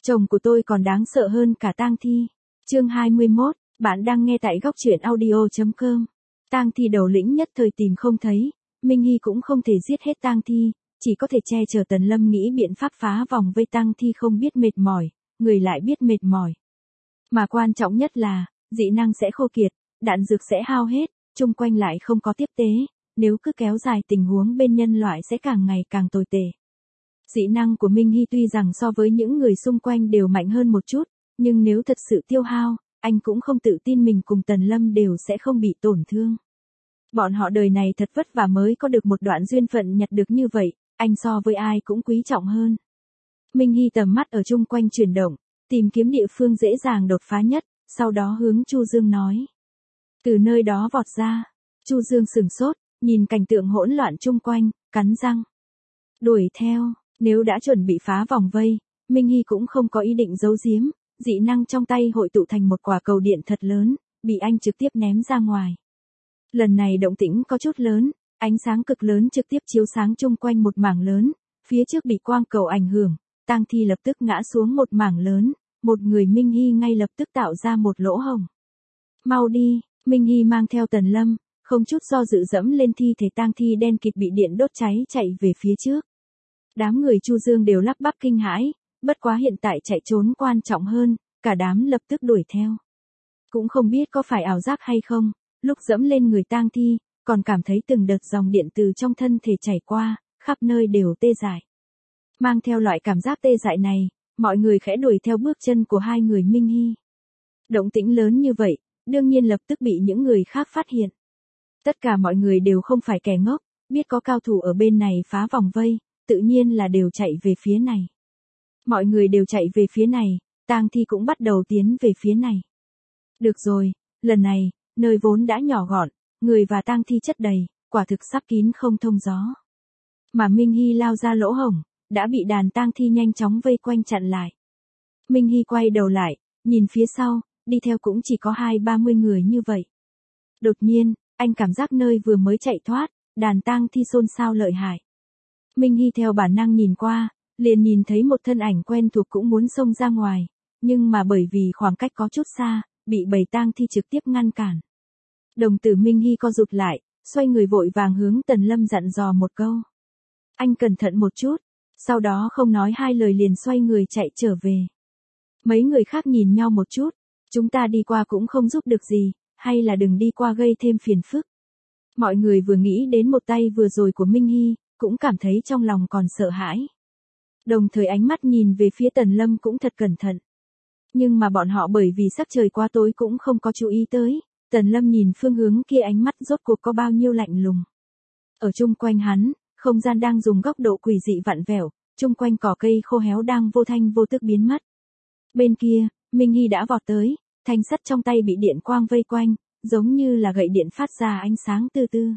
Chồng của tôi còn đáng sợ hơn cả tang thi. Chương 21, bạn đang nghe tại góc truyện audio.com. Tang thi đầu lĩnh nhất thời tìm không thấy, Minh Hy cũng không thể giết hết tang thi, chỉ có thể che chở Tần Lâm nghĩ biện pháp phá vòng vây tang thi không biết mệt mỏi, người lại biết mệt mỏi. Mà quan trọng nhất là, dị năng sẽ khô kiệt, đạn dược sẽ hao hết, chung quanh lại không có tiếp tế, nếu cứ kéo dài tình huống bên nhân loại sẽ càng ngày càng tồi tệ. Dị năng của Minh Hy tuy rằng so với những người xung quanh đều mạnh hơn một chút, nhưng nếu thật sự tiêu hao, anh cũng không tự tin mình cùng Tần Lâm đều sẽ không bị tổn thương. Bọn họ đời này thật vất vả mới có được một đoạn duyên phận nhặt được như vậy, anh so với ai cũng quý trọng hơn. Minh Hy tầm mắt ở chung quanh chuyển động, tìm kiếm địa phương dễ dàng đột phá nhất, sau đó hướng Chu Dương nói. Từ nơi đó vọt ra, Chu Dương sửng sốt, nhìn cảnh tượng hỗn loạn chung quanh, cắn răng. Đuổi theo, nếu đã chuẩn bị phá vòng vây, Minh Hy cũng không có ý định giấu giếm, dị năng trong tay hội tụ thành một quả cầu điện thật lớn, bị anh trực tiếp ném ra ngoài. Lần này động tĩnh có chút lớn, ánh sáng cực lớn trực tiếp chiếu sáng chung quanh một mảng lớn, phía trước bị quang cầu ảnh hưởng, tang thi lập tức ngã xuống một mảng lớn, một người Minh Hy ngay lập tức tạo ra một lỗ hổng. Mau đi, Minh Hy mang theo Tần Lâm, không chút do dự dẫm lên thi thể tang thi đen kịt bị điện đốt cháy chạy về phía trước. Đám người Chu Dương đều lắp bắp kinh hãi, bất quá hiện tại chạy trốn quan trọng hơn, cả đám lập tức đuổi theo. Cũng không biết có phải ảo giác hay không, lúc dẫm lên người tang thi, còn cảm thấy từng đợt dòng điện từ trong thân thể chảy qua, khắp nơi đều tê dại. Mang theo loại cảm giác tê dại này, mọi người khẽ đuổi theo bước chân của hai người Minh Hy. Động tĩnh lớn như vậy, đương nhiên lập tức bị những người khác phát hiện. Tất cả mọi người đều không phải kẻ ngốc, biết có cao thủ ở bên này phá vòng vây, tự nhiên là đều chạy về phía này. Mọi người đều chạy về phía này, tang thi cũng bắt đầu tiến về phía này. Được rồi, lần này, nơi vốn đã nhỏ gọn, người và tang thi chất đầy, quả thực sắp kín không thông gió. Mà Minh Hy lao ra lỗ hổng, đã bị đàn tang thi nhanh chóng vây quanh chặn lại. Minh Hy quay đầu lại, nhìn phía sau, đi theo cũng chỉ có 20-30 người như vậy. Đột nhiên, anh cảm giác nơi vừa mới chạy thoát, đàn tang thi xôn xao lợi hại. Minh Hy theo bản năng nhìn qua, liền nhìn thấy một thân ảnh quen thuộc cũng muốn xông ra ngoài, nhưng mà bởi vì khoảng cách có chút xa, bị bầy tang thi trực tiếp ngăn cản. Đồng tử Minh Hy co rụt lại, xoay người vội vàng hướng Tần Lâm dặn dò một câu. Anh cẩn thận một chút, sau đó không nói hai lời liền xoay người chạy trở về. Mấy người khác nhìn nhau một chút, chúng ta đi qua cũng không giúp được gì, hay là đừng đi qua gây thêm phiền phức. Mọi người vừa nghĩ đến một tay vừa rồi của Minh Hy, cũng cảm thấy trong lòng còn sợ hãi. Đồng thời ánh mắt nhìn về phía Tần Lâm cũng thật cẩn thận. Nhưng mà bọn họ bởi vì sắc trời quá tối cũng không có chú ý tới, Tần Lâm nhìn phương hướng kia ánh mắt rốt cuộc có bao nhiêu lạnh lùng. Ở chung quanh hắn, không gian đang dùng góc độ quỷ dị vặn vẹo, chung quanh cỏ cây khô héo đang vô thanh vô tức biến mất. Bên kia, Minh Hy đã vọt tới, thanh sắt trong tay bị điện quang vây quanh, giống như là gậy điện phát ra ánh sáng tư tư.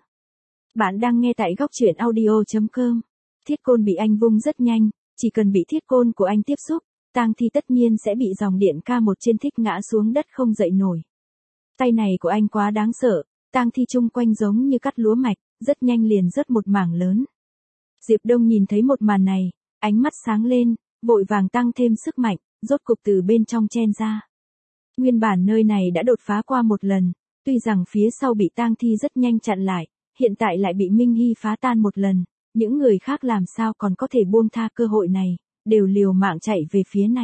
Bạn đang nghe tại góc truyện audio.com. Thiết côn bị anh vung rất nhanh, chỉ cần bị thiết côn của anh tiếp xúc, tang thi tất nhiên sẽ bị dòng điện K1 trên thích ngã xuống đất không dậy nổi. Tay này của anh quá đáng sợ, tang thi chung quanh giống như cắt lúa mạch, rất nhanh liền rớt một mảng lớn. Diệp Đông nhìn thấy một màn này, ánh mắt sáng lên, vội vàng tăng thêm sức mạnh, rốt cục từ bên trong chen ra. Nguyên bản nơi này đã đột phá qua một lần, tuy rằng phía sau bị tang thi rất nhanh chặn lại, hiện tại lại bị Minh Hy phá tan một lần, những người khác làm sao còn có thể buông tha cơ hội này, đều liều mạng chạy về phía này.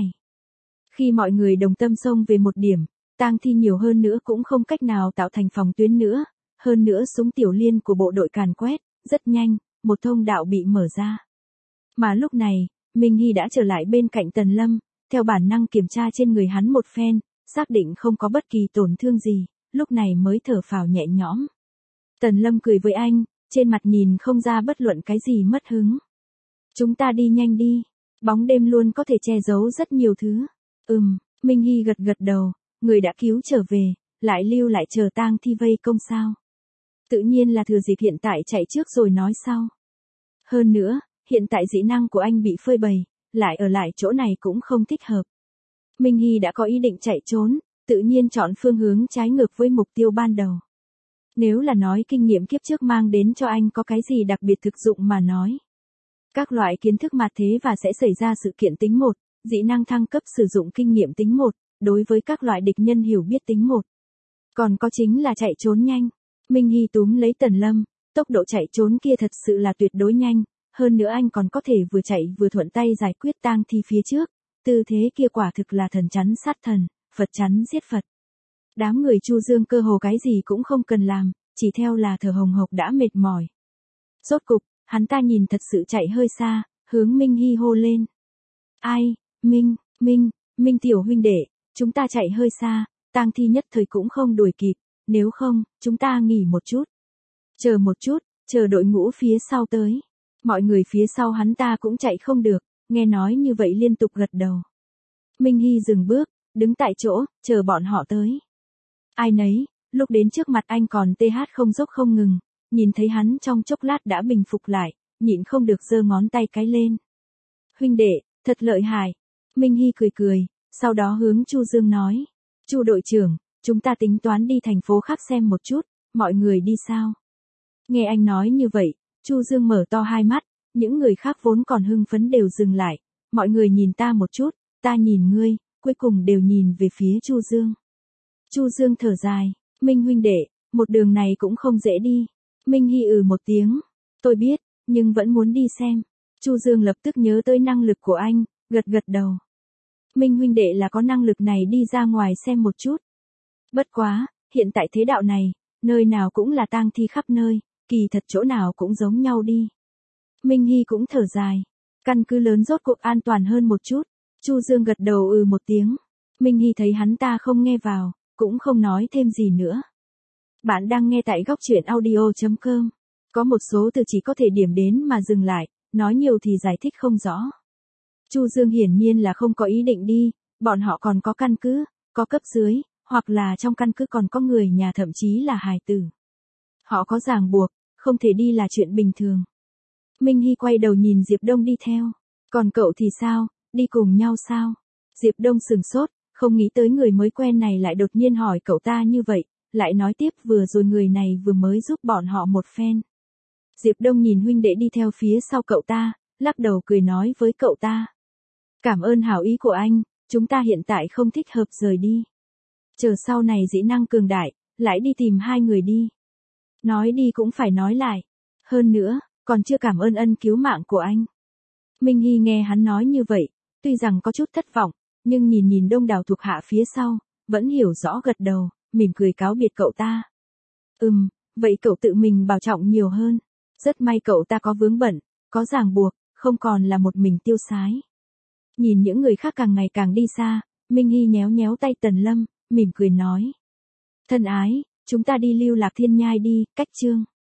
Khi mọi người đồng tâm xông về một điểm, tang thi nhiều hơn nữa cũng không cách nào tạo thành phòng tuyến nữa, hơn nữa súng tiểu liên của bộ đội càn quét, rất nhanh, một thông đạo bị mở ra. Mà lúc này, Minh Hy đã trở lại bên cạnh Tần Lâm, theo bản năng kiểm tra trên người hắn một phen, xác định không có bất kỳ tổn thương gì, lúc này mới thở phào nhẹ nhõm. Tần Lâm cười với anh, trên mặt nhìn không ra bất luận cái gì mất hứng. Chúng ta đi nhanh đi, bóng đêm luôn có thể che giấu rất nhiều thứ. Minh Hy gật gật đầu, người đã cứu trở về, lại lưu lại chờ tang thi vây công sao. Tự nhiên là thừa dịp hiện tại chạy trước rồi nói sau. Hơn nữa, hiện tại dị năng của anh bị phơi bày, lại ở lại chỗ này cũng không thích hợp. Minh Hy đã có ý định chạy trốn, tự nhiên chọn phương hướng trái ngược với mục tiêu ban đầu. Nếu là nói kinh nghiệm kiếp trước mang đến cho anh có cái gì đặc biệt thực dụng mà nói. Các loại kiến thức mạt thế và sẽ xảy ra sự kiện tính một, Dị năng thăng cấp sử dụng kinh nghiệm tính 1, đối với các loại địch nhân hiểu biết tính 1. Còn có chính là chạy trốn nhanh. Minh Hy túm lấy Tần Lâm, tốc độ chạy trốn kia thật sự là tuyệt đối nhanh, hơn nữa anh còn có thể vừa chạy vừa thuận tay giải quyết tang thi phía trước, tư thế kia quả thực là thần chắn sát thần, Phật chắn giết Phật. Đám người Chu Dương cơ hồ cái gì cũng không cần làm, chỉ theo là thở hồng hộc đã mệt mỏi. Rốt cục, hắn ta nhìn thật sự chạy hơi xa, hướng Minh Hy hô lên. Ai, Minh tiểu huynh đệ, chúng ta chạy hơi xa, tang thi nhất thời cũng không đuổi kịp, nếu không, chúng ta nghỉ một chút. Chờ một chút, chờ đội ngũ phía sau tới. Mọi người phía sau hắn ta cũng chạy không được, nghe nói như vậy liên tục gật đầu. Minh Hy dừng bước, đứng tại chỗ, chờ bọn họ tới. Ai nấy, lúc đến trước mặt anh còn TH không dốc không ngừng, nhìn thấy hắn trong chốc lát đã bình phục lại, nhịn không được giơ ngón tay cái lên. Huynh đệ, thật lợi hại. Minh Hy cười cười, sau đó hướng Chu Dương nói. Chu đội trưởng, chúng ta tính toán đi thành phố khác xem một chút, mọi người đi sao? Nghe anh nói như vậy, Chu Dương mở to hai mắt, những người khác vốn còn hưng phấn đều dừng lại, mọi người nhìn ta một chút, ta nhìn ngươi, cuối cùng đều nhìn về phía Chu Dương. Chu Dương thở dài, Minh huynh đệ, một đường này cũng không dễ đi. Minh Hy một tiếng, tôi biết, nhưng vẫn muốn đi xem. Chu Dương lập tức nhớ tới năng lực của anh, gật gật đầu. Minh huynh đệ là có năng lực này đi ra ngoài xem một chút. Bất quá, hiện tại thế đạo này, nơi nào cũng là tang thi khắp nơi, kỳ thật chỗ nào cũng giống nhau đi. Minh Hy cũng thở dài, căn cứ lớn rốt cuộc an toàn hơn một chút. Chu Dương gật đầu một tiếng. Minh Hy thấy hắn ta không nghe vào, cũng không nói thêm gì nữa. Bạn đang nghe tại góc truyện audio.com. Có một số từ chỉ có thể điểm đến mà dừng lại, nói nhiều thì giải thích không rõ. Chu Dương hiển nhiên là không có ý định đi, bọn họ còn có căn cứ, có cấp dưới, hoặc là trong căn cứ còn có người nhà thậm chí là hài tử. Họ có ràng buộc, không thể đi là chuyện bình thường. Minh Hy quay đầu nhìn Diệp Đông đi theo. Còn cậu thì sao, đi cùng nhau sao? Diệp Đông sừng sốt, không nghĩ tới người mới quen này lại đột nhiên hỏi cậu ta như vậy, lại nói tiếp vừa rồi người này vừa mới giúp bọn họ một phen. Diệp Đông nhìn huynh đệ đi theo phía sau cậu ta, lắc đầu cười nói với cậu ta. Cảm ơn hảo ý của anh, chúng ta hiện tại không thích hợp rời đi. Chờ sau này dĩ năng cường đại, lại đi tìm hai người đi. Nói đi cũng phải nói lại. Hơn nữa, còn chưa cảm ơn ân cứu mạng của anh. Minh Hy nghe hắn nói như vậy, tuy rằng có chút thất vọng, nhưng nhìn đông đảo thuộc hạ phía sau, vẫn hiểu rõ gật đầu, mỉm cười cáo biệt cậu ta. Vậy cậu tự mình bảo trọng nhiều hơn. Rất may cậu ta có vướng bận, có ràng buộc, không còn là một mình tiêu sái. Nhìn những người khác càng ngày càng đi xa, Minh Hy nhéo nhéo tay Tần Lâm, mỉm cười nói. Thân ái, chúng ta đi Lưu Lạc Thiên Nhai đi, cách chương.